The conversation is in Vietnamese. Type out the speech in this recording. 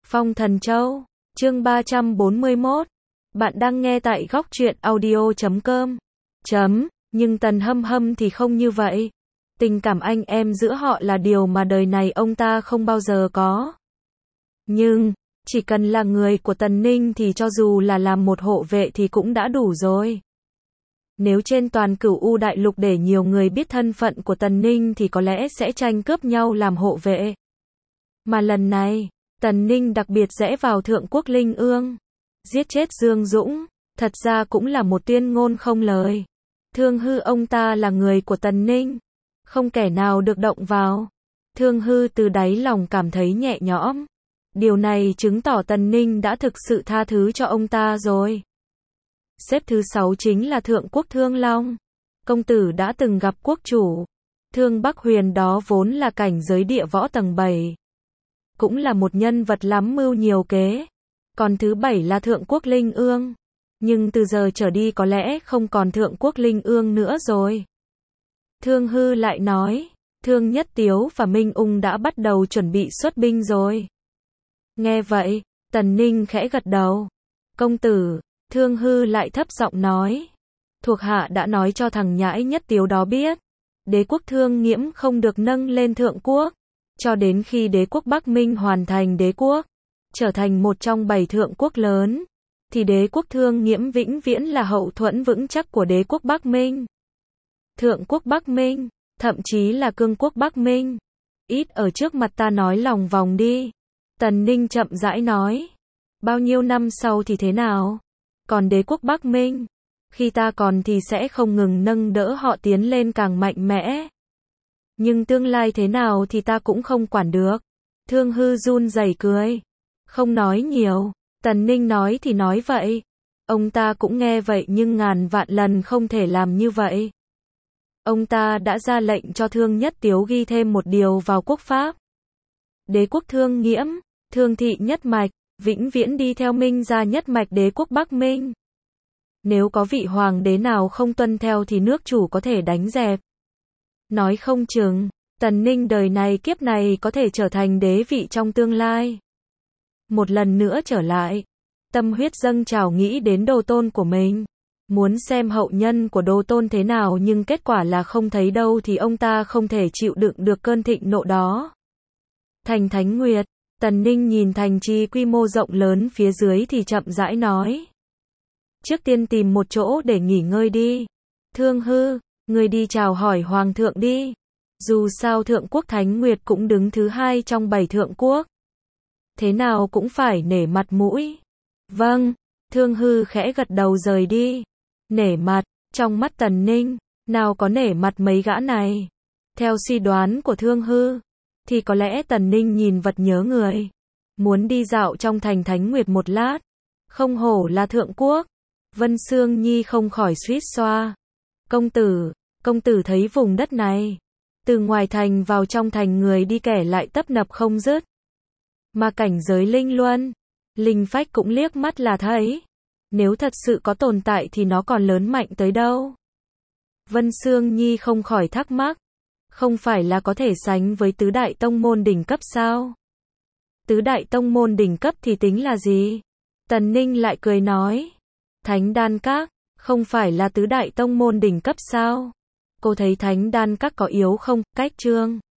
Phong Thần Châu, chương 341. Bạn đang nghe tại góc truyện audio.com. Nhưng Tần Hâm Hâm thì không như vậy. Tình cảm anh em giữa họ là điều mà đời này ông ta không bao giờ có. Nhưng, chỉ cần là người của Tần Ninh thì cho dù là làm một hộ vệ thì cũng đã đủ rồi. Nếu trên toàn Cửu U Đại Lục để nhiều người biết thân phận của Tần Ninh thì có lẽ sẽ tranh cướp nhau làm hộ vệ. Mà lần này, Tần Ninh đặc biệt rẽ vào Thượng Quốc Linh Ương, giết chết Dương Dũng, thật ra cũng là một tuyên ngôn không lời. Thương Hư ông ta là người của Tần Ninh, không kẻ nào được động vào. Thương Hư từ đáy lòng cảm thấy nhẹ nhõm. Điều này chứng tỏ Tần Ninh đã thực sự tha thứ cho ông ta rồi. Xếp thứ 6 chính là Thượng Quốc Thương Long. Công tử đã từng gặp quốc chủ. Thương Bắc Huyền đó vốn là cảnh giới địa võ tầng 7. Cũng là một nhân vật lắm mưu nhiều kế. Còn thứ 7 là Thượng Quốc Linh Ương. Nhưng từ giờ trở đi có lẽ không còn Thượng Quốc Linh Ương nữa rồi. Thương Hư lại nói, Thương Nhất Tiếu và Minh Ung đã bắt đầu chuẩn bị xuất binh rồi. Nghe vậy, Tần Ninh khẽ gật đầu. Công tử, Thương Hư lại thấp giọng nói. Thuộc hạ đã nói cho thằng nhãi Nhất Tiếu đó biết. Đế quốc Thương Nghiễm không được nâng lên thượng quốc. Cho đến khi đế quốc Bắc Minh hoàn thành đế quốc, trở thành một trong 7 thượng quốc lớn, thì đế quốc Thương Nghiễm vĩnh viễn là hậu thuẫn vững chắc của đế quốc Bắc Minh. Thượng quốc Bắc Minh, thậm chí là cương quốc Bắc Minh. Ít ở trước mặt ta nói lòng vòng đi. Tần Ninh chậm rãi nói. Bao nhiêu năm sau thì thế nào? Còn đế quốc Bắc Minh, khi ta còn thì sẽ không ngừng nâng đỡ họ tiến lên càng mạnh mẽ. Nhưng tương lai thế nào thì ta cũng không quản được. Thương Hư run rẩy cười. Không nói nhiều. Tần Ninh nói thì nói vậy. Ông ta cũng nghe vậy nhưng ngàn vạn lần không thể làm như vậy. Ông ta đã ra lệnh cho Thương Nhất Tiếu ghi thêm một điều vào quốc pháp. Đế quốc Thương Nghiễm, Thương thị nhất mạch, vĩnh viễn đi theo Minh gia nhất mạch đế quốc Bắc Minh. Nếu có vị hoàng đế nào không tuân theo thì nước chủ có thể đánh dẹp. Nói không chừng, Tần Ninh đời này kiếp này có thể trở thành đế vị trong tương lai. Một lần nữa trở lại, tâm huyết dâng trào nghĩ đến đồ tôn của mình. Muốn xem hậu nhân của đồ tôn thế nào nhưng kết quả là không thấy đâu thì ông ta không thể chịu đựng được cơn thịnh nộ đó. Thành Thánh Nguyệt, Tần Ninh nhìn thành trì quy mô rộng lớn phía dưới thì chậm rãi nói. Trước tiên tìm một chỗ để nghỉ ngơi đi. Thương Hư, người đi chào hỏi Hoàng thượng đi. Dù sao Thượng Quốc Thánh Nguyệt cũng đứng thứ 2 trong 7 thượng quốc. Thế nào cũng phải nể mặt mũi. Vâng, Thương Hư khẽ gật đầu rời đi. Nể mặt, trong mắt Tần Ninh, nào có nể mặt mấy gã này. Theo suy đoán của Thương Hư, thì có lẽ Tần Ninh nhìn vật nhớ người. Muốn đi dạo trong thành Thánh Nguyệt một lát. Không hổ là thượng quốc. Vân Sương Nhi không khỏi suýt xoa. Công tử thấy vùng đất này. Từ ngoài thành vào trong thành người đi kẻ lại tấp nập không dứt. Mà cảnh giới linh luân, linh phách cũng liếc mắt là thấy. Nếu thật sự có tồn tại thì nó còn lớn mạnh tới đâu. Vân Sương Nhi không khỏi thắc mắc. Không phải là có thể sánh với tứ đại tông môn đỉnh cấp sao? Tứ đại tông môn đỉnh cấp thì tính là gì? Tần Ninh lại cười nói. Thánh Đan Các, không phải là tứ đại tông môn đỉnh cấp sao? Cô thấy Thánh Đan Các có yếu không? Cách Trương